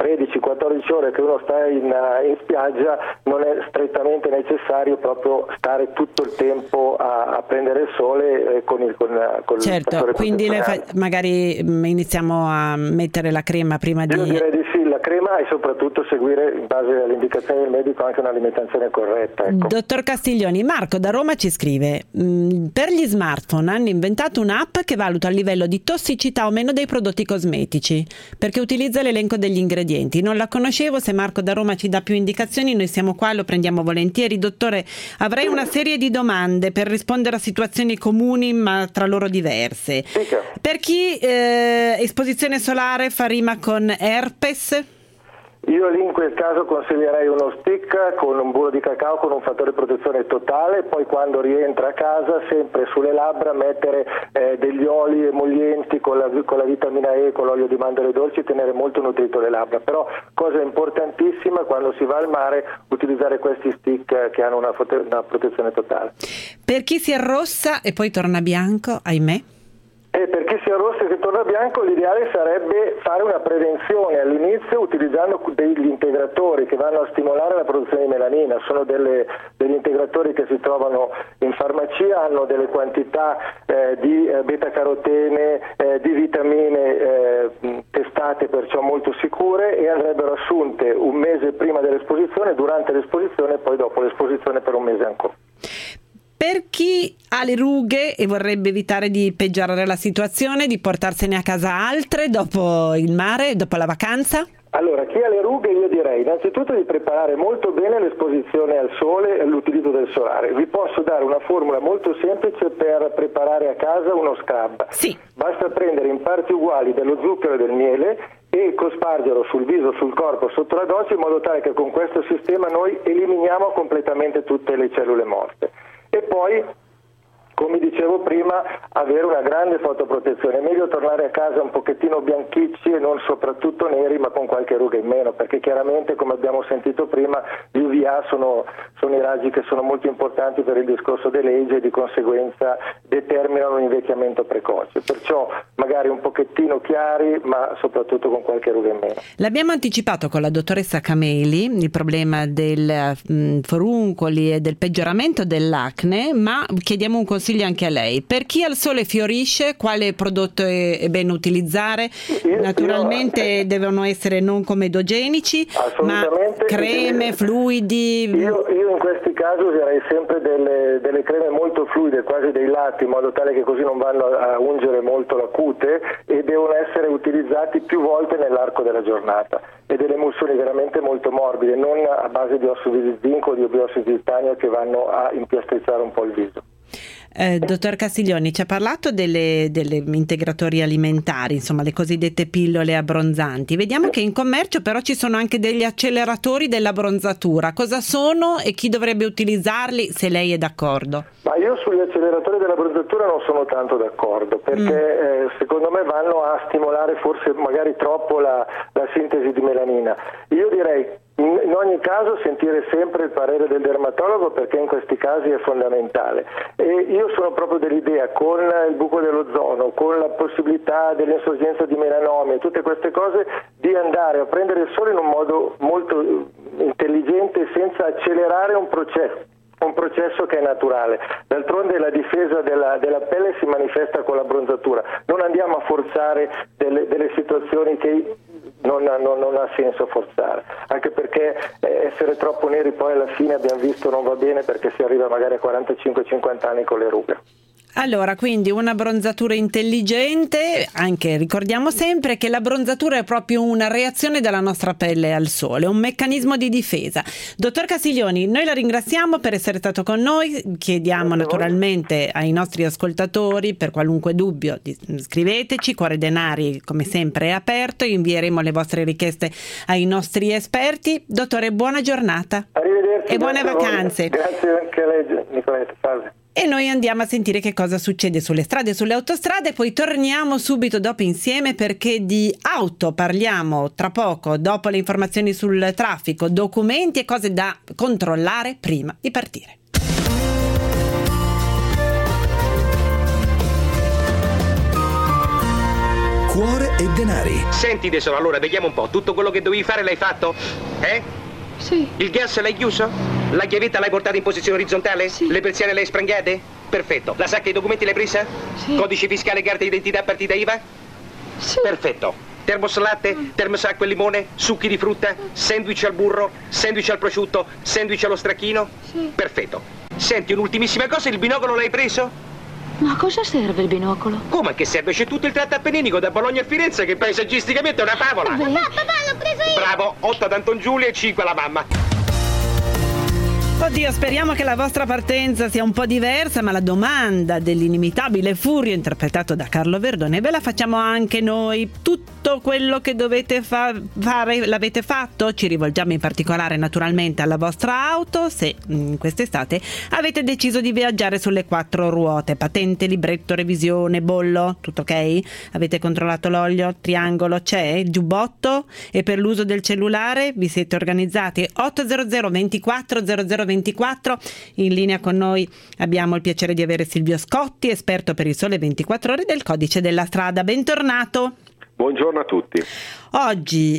Speaker 14: 13-14 ore che uno sta in spiaggia non è strettamente necessario proprio stare tutto il tempo a prendere il sole con il
Speaker 1: certo, quindi magari iniziamo a mettere la crema prima di...
Speaker 14: Io direi di sì, la crema, e soprattutto seguire in base alle indicazioni del medico anche un'alimentazione corretta. Ecco.
Speaker 1: Dottor Castiglioni, Marco da Roma ci scrive: per gli smartphone hanno inventato un'app che valuta il livello di tossicità o meno dei prodotti cosmetici, perché utilizza l'elenco degli ingredienti. Non la conoscevo, se Marco da Roma ci dà più indicazioni noi siamo qua, lo prendiamo volentieri. Dottore, avrei una serie di domande per rispondere a situazioni comuni ma tra loro diverse. Per chi esposizione solare fa rima con herpes?
Speaker 14: Io lì in quel caso consiglierei uno stick con un burro di cacao con un fattore di protezione totale, poi quando rientra a casa sempre sulle labbra mettere degli oli emollienti con la vitamina E, con l'olio di mandorle dolci, tenere molto nutrito le labbra. Però cosa importantissima, quando si va al mare utilizzare questi stick che hanno una protezione totale.
Speaker 1: Per chi si arrossa e poi torna bianco, ahimè?
Speaker 14: E per chi si arrossa e che torna bianco l'ideale sarebbe fare una prevenzione all'inizio utilizzando degli integratori che vanno a stimolare la produzione di melanina. Sono degli integratori che si trovano in farmacia, hanno delle quantità di beta-carotene, di vitamine testate, perciò molto sicure, e andrebbero assunte un mese prima dell'esposizione, durante l'esposizione e poi dopo l'esposizione per un mese ancora.
Speaker 1: Per chi ha le rughe e vorrebbe evitare di peggiorare la situazione, di portarsene a casa altre dopo il mare, dopo la vacanza?
Speaker 14: Allora, chi ha le rughe io direi innanzitutto di preparare molto bene l'esposizione al sole e l'utilizzo del solare. Vi posso dare una formula molto semplice per preparare a casa uno scrub.
Speaker 1: Sì.
Speaker 14: Basta prendere in parti uguali dello zucchero e del miele e cospargerlo sul viso, sul corpo, sotto la doccia, in modo tale che con questo sistema noi eliminiamo completamente tutte le cellule morte. E poi, come dicevo prima, avere una grande fotoprotezione. È meglio tornare a casa un pochettino bianchicci e non soprattutto neri, ma con qualche ruga in meno, perché chiaramente, come abbiamo sentito prima, gli UVA sono i raggi che sono molto importanti per il discorso dell'age e di conseguenza determinano un invecchiamento precoce. Perciò magari un pochettino chiari, ma soprattutto con qualche ruga in meno.
Speaker 1: L'abbiamo anticipato con la dottoressa Cameli, il problema del foruncoli e del peggioramento dell'acne, ma chiediamo un consiglio anche a lei. Per chi al sole fiorisce, quale prodotto è bene utilizzare? Naturalmente devono essere non comedogenici, ma creme, fluidi.
Speaker 14: Io in questi casi userei sempre delle creme molto fluide, quasi dei latti, in modo tale che così non vanno a ungere molto la cute, e devono essere utilizzati più volte nell'arco della giornata, e delle emulsioni veramente molto morbide, non a base di ossido di zinco o di biossido di titanio che vanno a impiastrizzare un po' il viso.
Speaker 1: Dottor Castiglioni, ci ha parlato delle integratori alimentari, insomma le cosiddette pillole abbronzanti. Vediamo che in commercio però ci sono anche degli acceleratori dell'abbronzatura. Cosa sono e chi dovrebbe utilizzarli, se lei è d'accordo?
Speaker 14: Ma io sugli acceleratori dell'abbronzatura non sono tanto d'accordo, perché secondo me vanno a stimolare forse magari troppo la sintesi di melanina. Io direi In ogni caso sentire sempre il parere del dermatologo, perché in questi casi è fondamentale. E io sono proprio dell'idea, con il buco dell'ozono, con la possibilità dell'insorgenza di melanomi e tutte queste cose, di andare a prendere il sole in un modo molto intelligente, senza accelerare un processo che è naturale. D'altronde la difesa della pelle si manifesta con la bronzatura. Non andiamo a forzare delle situazioni che non ha senso forzare, anche perché essere troppo neri poi alla fine, abbiamo visto, non va bene, perché si arriva magari a 45-50 anni con le rughe.
Speaker 1: Allora, quindi una bronzatura intelligente, anche ricordiamo sempre che la bronzatura è proprio una reazione della nostra pelle al sole, un meccanismo di difesa. Dottor Castiglioni, noi la ringraziamo per essere stato con noi, chiediamo naturalmente ai nostri ascoltatori, per qualunque dubbio, scriveteci, Cuore Denari come sempre è aperto, invieremo le vostre richieste ai nostri esperti. Dottore, buona giornata.
Speaker 14: Arrivederci.
Speaker 1: E buone vacanze.
Speaker 14: Grazie anche a lei, Nicoletta. Salve.
Speaker 1: E noi andiamo a sentire che cosa succede sulle strade e sulle autostrade, poi torniamo subito dopo insieme, perché di auto parliamo tra poco, dopo le informazioni sul traffico, documenti e cose da controllare prima di partire.
Speaker 3: Cuore e Denari.
Speaker 16: Senti tesoro, allora vediamo un po', tutto quello che dovevi fare l'hai fatto? Sì. Il gas l'hai chiuso? La chiavetta l'hai portata in posizione orizzontale? Sì. Le persiane le hai sprangate? Perfetto. La sacca dei documenti l'hai presa? Sì. Codice fiscale, carta d'identità, partita IVA? Sì. Perfetto. Termos latte, termos acqua e limone, succhi di frutta, sandwich al burro, sandwich al prosciutto, sandwich allo stracchino? Sì. Perfetto. Senti, un'ultimissima cosa, il binocolo l'hai preso?
Speaker 17: Ma a cosa serve il binocolo?
Speaker 16: Come che serve? C'è tutto il tratto appenninico da Bologna a Firenze, che paesaggisticamente è una favola.
Speaker 17: Papà, l'ho preso io!
Speaker 16: Bravo, 8 ad Anton Giulia e 5 alla mamma.
Speaker 1: Oddio, speriamo che la vostra partenza sia un po' diversa, ma la domanda dell'inimitabile Furio, interpretato da Carlo Verdone, ve la facciamo anche noi. Tutto quello che dovete fare l'avete fatto? Ci rivolgiamo in particolare naturalmente alla vostra auto, se quest'estate avete deciso di viaggiare sulle 4 ruote. Patente, libretto, revisione, bollo, tutto ok? Avete controllato l'olio, triangolo, c'è, giubbotto? E per l'uso del cellulare vi siete organizzati? 800 24 00 24. In linea con noi abbiamo il piacere di avere Silvio Scotti, esperto per il Sole 24 Ore del Codice della Strada. Bentornato.
Speaker 18: Buongiorno a tutti.
Speaker 1: Oggi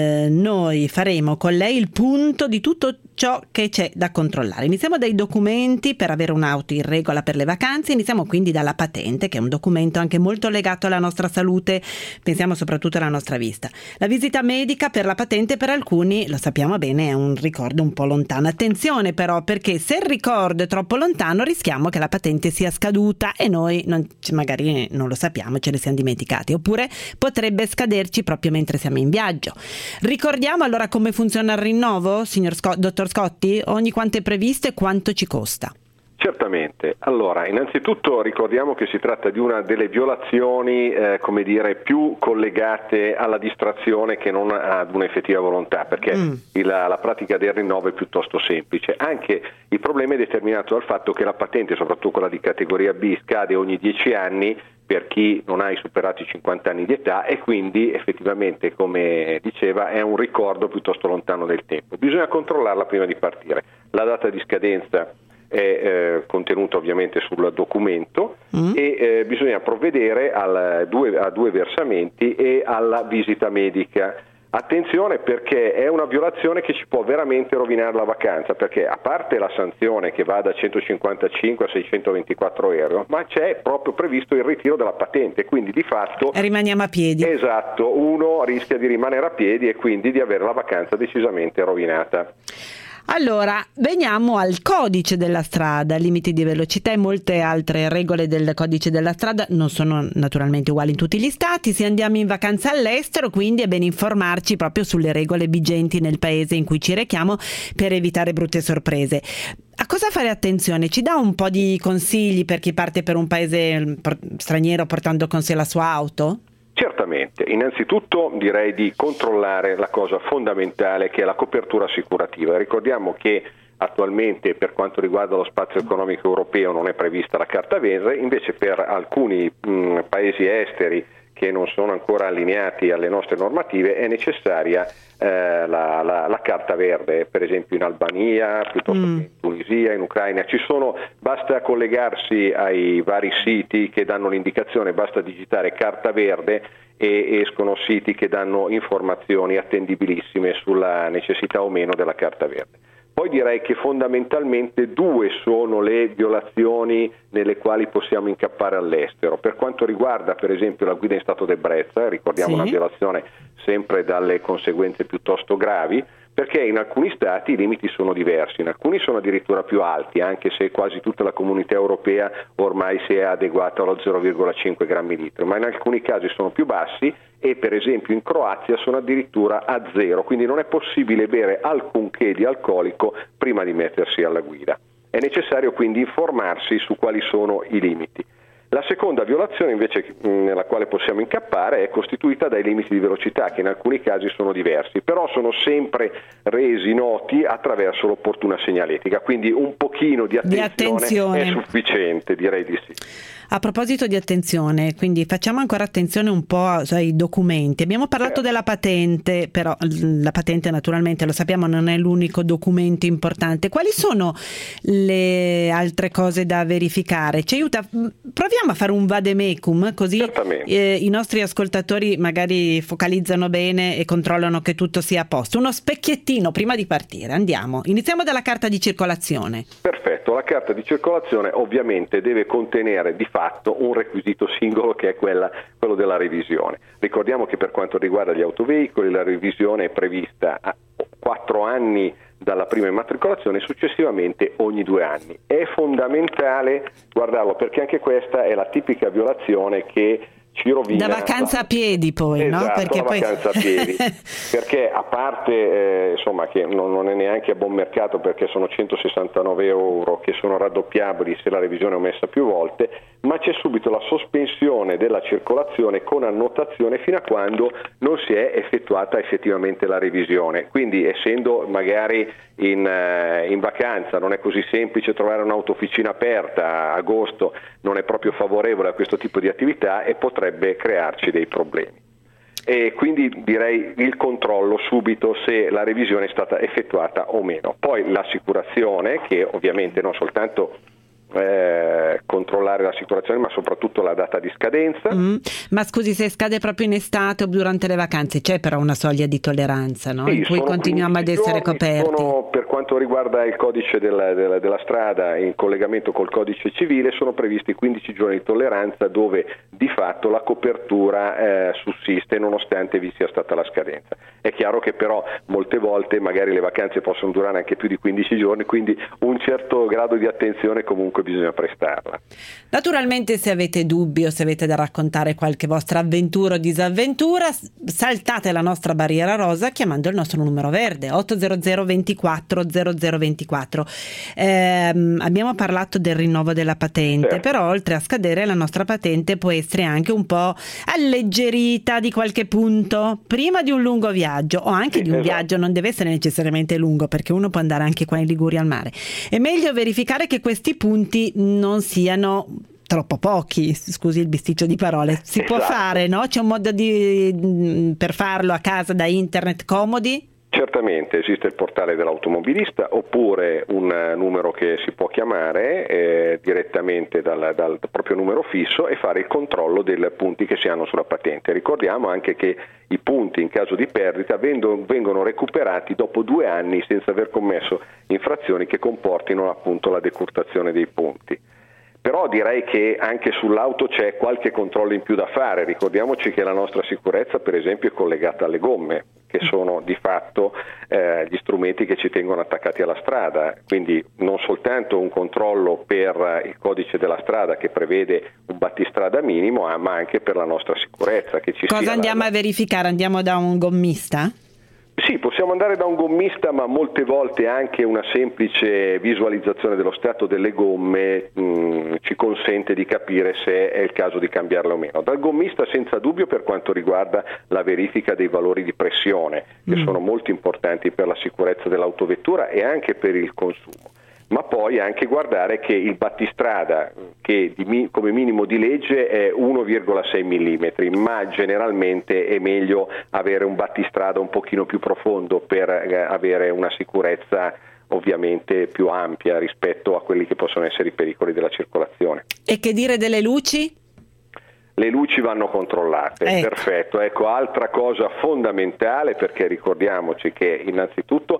Speaker 1: noi faremo con lei il punto di tutto ciò che c'è da controllare. Iniziamo dai documenti per avere un'auto in regola per le vacanze. Iniziamo quindi dalla patente, che è un documento anche molto legato alla nostra salute, pensiamo soprattutto alla nostra vista. La visita medica per la patente per alcuni, lo sappiamo bene, è un ricordo un po' lontano. Attenzione però, perché se il ricordo è troppo lontano rischiamo che la patente sia scaduta e noi magari non lo sappiamo, ce ne siamo dimenticati, oppure potrebbe scaderci proprio mentre siamo in viaggio. Ricordiamo allora come funziona il rinnovo, dottor Scotti? Ogni quanto è previsto e quanto ci costa?
Speaker 18: Certamente. Allora, innanzitutto ricordiamo che si tratta di una delle violazioni, più collegate alla distrazione che non ad un'effettiva volontà, perché la pratica del rinnovo è piuttosto semplice. Anche il problema è determinato dal fatto che la patente, soprattutto quella di categoria B, scade ogni 10 anni per chi non ha superato i 50 anni di età, e quindi effettivamente, come diceva, è un ricordo piuttosto lontano nel tempo. Bisogna controllarla prima di partire. La data di scadenza è contenuta ovviamente sul documento e bisogna provvedere a due versamenti e alla visita medica. Attenzione, perché è una violazione che ci può veramente rovinare la vacanza, perché a parte la sanzione che va da 155 a 624 euro, ma c'è proprio previsto il ritiro della patente, quindi di fatto
Speaker 1: rimaniamo a piedi.
Speaker 18: Esatto, uno rischia di rimanere a piedi e quindi di avere la vacanza decisamente rovinata.
Speaker 1: Allora, veniamo al codice della strada, limiti di velocità e molte altre regole del codice della strada non sono naturalmente uguali in tutti gli stati. Se andiamo in vacanza all'estero, quindi è bene informarci proprio sulle regole vigenti nel paese in cui ci rechiamo per evitare brutte sorprese. A cosa fare attenzione? Ci dà un po' di consigli per chi parte per un paese straniero portando con sé la sua auto?
Speaker 18: Certamente, innanzitutto direi di controllare la cosa fondamentale, che è la copertura assicurativa. Ricordiamo che attualmente per quanto riguarda lo spazio economico europeo non è prevista la carta verde, invece per alcuni paesi esteri che non sono ancora allineati alle nostre normative, è necessaria la carta verde, per esempio in Albania, piuttosto che in Tunisia, in Ucraina. Basta collegarsi ai vari siti che danno l'indicazione, basta digitare carta verde e escono siti che danno informazioni attendibilissime sulla necessità o meno della carta verde. Poi direi che fondamentalmente due sono le violazioni nelle quali possiamo incappare all'estero. Per quanto riguarda per esempio la guida in stato d'ebbrezza, ricordiamo una violazione sempre dalle conseguenze piuttosto gravi, perché in alcuni stati i limiti sono diversi, in alcuni sono addirittura più alti, anche se quasi tutta la comunità europea ormai si è adeguata allo 0,5 grammi litro, ma in alcuni casi sono più bassi e per esempio in Croazia sono addirittura a 0, quindi non è possibile bere alcunché di alcolico prima di mettersi alla guida. È necessario quindi informarsi su quali sono i limiti. La seconda violazione invece nella quale possiamo incappare è costituita dai limiti di velocità, che in alcuni casi sono diversi, però sono sempre resi noti attraverso l'opportuna segnaletica, quindi un pochino di attenzione è sufficiente, direi di sì.
Speaker 1: A proposito di attenzione, quindi facciamo ancora attenzione un po' ai documenti. Abbiamo parlato della patente, però la patente naturalmente lo sappiamo non è l'unico documento importante. Quali sono le altre cose da verificare? Ci aiuta? Proviamo a fare un vademecum, così i nostri ascoltatori magari focalizzano bene e controllano che tutto sia a posto. Uno specchiettino prima di partire, andiamo. Iniziamo dalla carta di circolazione.
Speaker 18: Perfetto, la carta di circolazione ovviamente deve contenere di fatto un requisito singolo, che è quello della revisione. Ricordiamo che per quanto riguarda gli autoveicoli la revisione è prevista a 4 anni dalla prima immatricolazione e successivamente ogni 2 anni. È fondamentale guardarlo, perché anche questa è la tipica violazione che ci rovina
Speaker 1: da vacanza a piedi poi,
Speaker 18: esatto,
Speaker 1: no? Perché
Speaker 18: la vacanza a piedi, perché a parte insomma che non è neanche a buon mercato, perché sono 169 euro che sono raddoppiabili se la revisione è omessa più volte, ma c'è subito la sospensione della circolazione con annotazione fino a quando non si è effettuata effettivamente la revisione. Quindi, essendo magari in vacanza non è così semplice trovare un'autofficina aperta, a agosto non è proprio favorevole a questo tipo di attività e potrebbe crearci dei problemi. E quindi direi il controllo subito se la revisione è stata effettuata o meno. Poi l'assicurazione, che ovviamente non soltanto controllare l'assicurazione, ma soprattutto la data di scadenza.
Speaker 1: Ma scusi, se scade proprio in estate o durante le vacanze c'è però una soglia di tolleranza, no?
Speaker 18: Sì,
Speaker 1: in cui continuiamo ad essere coperti.
Speaker 18: Per quanto riguarda il codice della strada, in collegamento col codice civile, sono previsti 15 giorni di tolleranza, dove di fatto la copertura sussiste nonostante vi sia stata la scadenza. È chiaro che però molte volte magari le vacanze possono durare anche più di 15 giorni, quindi un certo grado di attenzione comunque bisogna prestarla.
Speaker 1: Naturalmente, se avete dubbi o se avete da raccontare qualche vostra avventura o disavventura, saltate la nostra barriera rosa chiamando il nostro numero verde 800 24 0024. Abbiamo parlato del rinnovo della patente, però oltre a scadere la nostra patente può essere anche un po' alleggerita di qualche punto prima di un lungo viaggio, o anche di un viaggio, non deve essere necessariamente lungo, perché uno può andare anche qua in Liguria al mare. È meglio verificare che questi punti non siano troppo pochi, scusi il bisticcio di parole. Si può fare, no? C'è un modo per farlo a casa da internet comodi?
Speaker 18: Certamente esiste il portale dell'automobilista, oppure un numero che si può chiamare direttamente dal proprio numero fisso e fare il controllo dei punti che si hanno sulla patente. Ricordiamo anche che i punti in caso di perdita vengono recuperati dopo 2 anni senza aver commesso infrazioni che comportino appunto la decurtazione dei punti. Però direi che anche sull'auto c'è qualche controllo in più da fare. Ricordiamoci che la nostra sicurezza, per esempio, è collegata alle gomme, che sono di fatto gli strumenti che ci tengono attaccati alla strada. Quindi non soltanto un controllo per il codice della strada, che prevede un battistrada minimo, ma anche per la nostra sicurezza. Che ci
Speaker 1: Cosa andiamo a verificare? Andiamo da un gommista?
Speaker 18: Sì, possiamo andare da un gommista, ma molte volte anche una semplice visualizzazione dello stato delle gomme ci consente di capire se è il caso di cambiarle o meno. Dal gommista senza dubbio per quanto riguarda la verifica dei valori di pressione, che sono molto importanti per la sicurezza dell'autovettura e anche per il consumo. ma poi anche guardare che il battistrada, che come minimo di legge è 1,6 mm, ma generalmente è meglio avere un battistrada un pochino più profondo per avere una sicurezza ovviamente più ampia rispetto a quelli che possono essere i pericoli della circolazione.
Speaker 1: E che dire delle luci?
Speaker 18: Le luci vanno controllate, perfetto. Ecco, altra cosa fondamentale, perché ricordiamoci che innanzitutto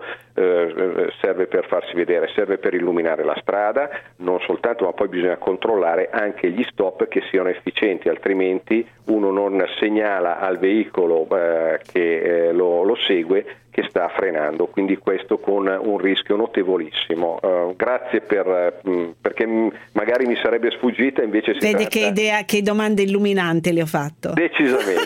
Speaker 18: serve per farsi vedere, serve per illuminare la strada, non soltanto, ma poi bisogna controllare anche gli stop che siano efficienti, altrimenti uno non segnala al veicolo che lo segue che sta frenando, quindi questo con un rischio notevolissimo. Grazie perché magari mi sarebbe sfuggita, invece
Speaker 1: Vedi che domande illuminanti le ho fatto.
Speaker 18: Decisamente.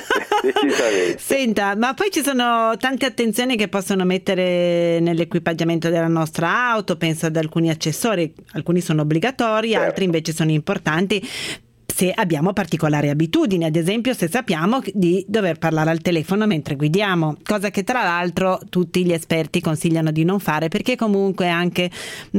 Speaker 1: Senta, ma poi ci sono tante attenzioni che possono mettere nell'equipaggiamento della nostra auto, penso ad alcuni accessori, alcuni sono obbligatori, altri invece sono importanti se abbiamo particolari abitudini, ad esempio se sappiamo di dover parlare al telefono mentre guidiamo, cosa che tra l'altro tutti gli esperti consigliano di non fare, perché comunque anche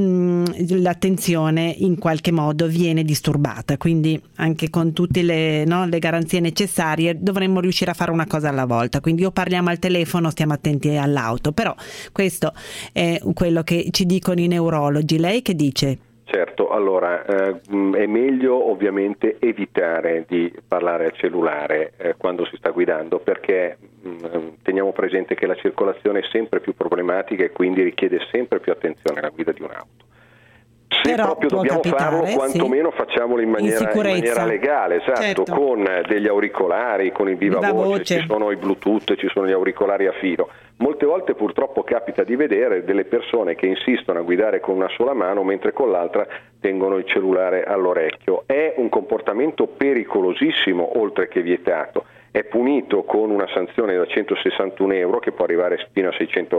Speaker 1: l'attenzione in qualche modo viene disturbata, quindi anche con tutte le garanzie necessarie dovremmo riuscire a fare una cosa alla volta, quindi o parliamo al telefono o stiamo attenti all'auto, però questo è quello che ci dicono i neurologi. Lei che dice?
Speaker 18: Certo, allora è meglio ovviamente evitare di parlare al cellulare quando si sta guidando, perché teniamo presente che la circolazione è sempre più problematica e quindi richiede sempre più attenzione alla guida di un'auto. Se però proprio dobbiamo farlo, quantomeno facciamolo in maniera legale, esatto, certo. Con degli auricolari, con il viva voce, ci sono i Bluetooth, ci sono gli auricolari a filo. Molte volte purtroppo capita di vedere delle persone che insistono a guidare con una sola mano mentre con l'altra tengono il cellulare all'orecchio. È un comportamento pericolosissimo, oltre che vietato. È punito con una sanzione da 161 euro che può arrivare fino a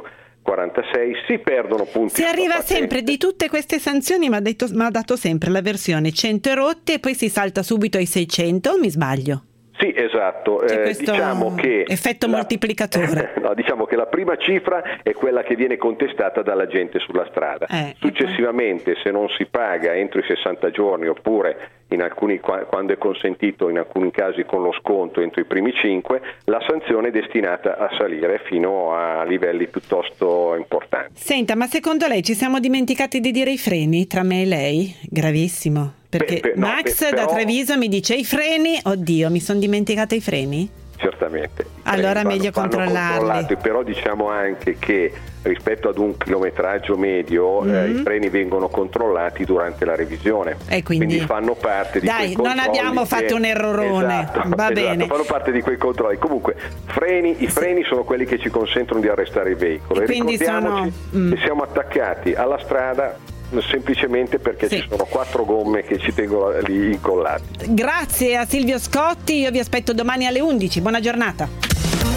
Speaker 18: 646, si perdono punti.
Speaker 1: Si arriva sempre di tutte queste sanzioni, ma ha dato sempre la versione 100 erotti e poi si salta subito ai 600, o mi sbaglio?
Speaker 18: Sì, esatto. Diciamo che
Speaker 1: effetto moltiplicatore.
Speaker 18: No, diciamo che la prima cifra è quella che viene contestata dalla gente sulla strada. Successivamente, se non si paga entro i 60 giorni, oppure in alcuni, quando è consentito, in alcuni casi con lo sconto entro i primi 5, la sanzione è destinata a salire fino a livelli piuttosto importanti.
Speaker 1: Senta, ma secondo lei ci siamo dimenticati di dire i freni tra me e lei? Gravissimo. Perché Max da Treviso mi dice i freni, oddio, mi sono dimenticata i freni?
Speaker 18: Certamente.
Speaker 1: Allora meglio controllarli.
Speaker 18: Però diciamo anche che rispetto ad un chilometraggio medio i freni vengono controllati durante la revisione
Speaker 1: e quindi
Speaker 18: fanno parte di quei controlli.
Speaker 1: Non abbiamo fatto un errorone.
Speaker 18: Esatto,
Speaker 1: va bene.
Speaker 18: Fanno parte di quei controlli. Comunque i freni sono quelli che ci consentono di arrestare il veicolo e ricordiamoci che siamo attaccati alla strada semplicemente perché ci sono 4 gomme che ci tengono lì incollati.
Speaker 1: Grazie a Silvio Scotti, io vi aspetto domani alle 11. Buona giornata.